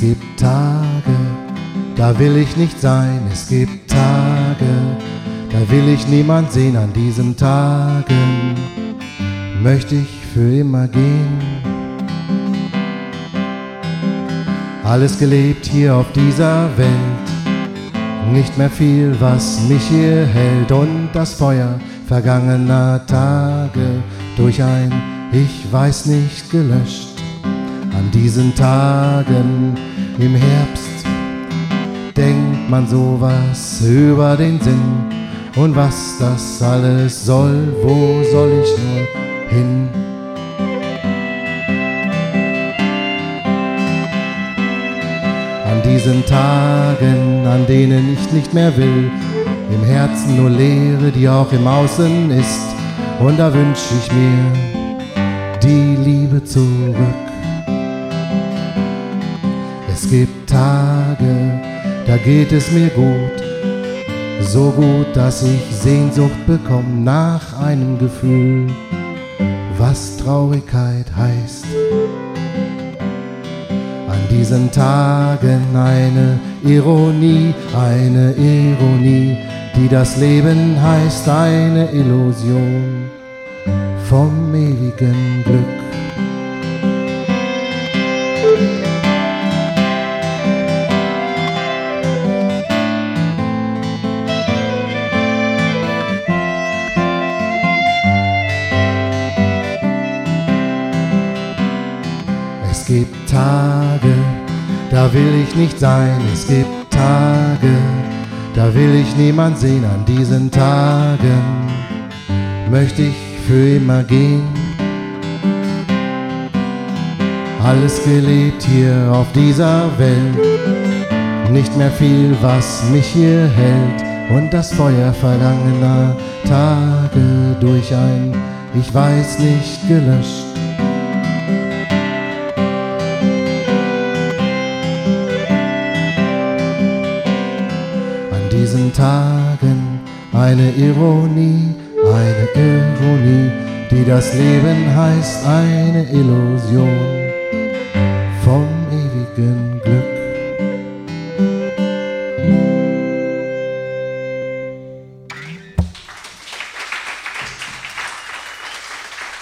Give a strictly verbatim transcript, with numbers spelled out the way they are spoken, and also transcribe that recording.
gibt Tage, da will ich nicht sein. Es gibt Tage, da will ich niemand sehen. An diesen Tagen möchte ich für immer gehen. Alles gelebt hier auf dieser Welt, nicht mehr viel, was mich hier hält. Und das Feuer vergangener Tage durch ein Ich weiß nicht gelöscht. An diesen Tagen im Herbst denkt man sowas über den Sinn. Und was das alles soll, wo soll ich nur hin? An diesen Tagen, an denen ich nicht mehr will, im Herzen nur Leere, die auch im Außen ist. Und da wünsch ich mir die Liebe zurück. Es gibt Tage, da geht es mir gut, so gut, dass ich Sehnsucht bekomme nach einem Gefühl, was Traurigkeit heißt. An diesen Tagen eine Ironie, eine Ironie, die das Leben heißt, eine Illusion vom ewigen Glück. Es gibt Tage, da will ich nicht sein. Es gibt Tage, da will ich niemand sehen. An diesen Tagen möchte ich für immer gehen. Alles gelebt hier auf dieser Welt, nicht mehr viel, was mich hier hält. Und das Feuer vergangener Tage durch ein Ich weiß nicht gelöscht. An diesen Tagen eine Ironie, eine Ironie, die das Leben heißt, eine Illusion vom ewigen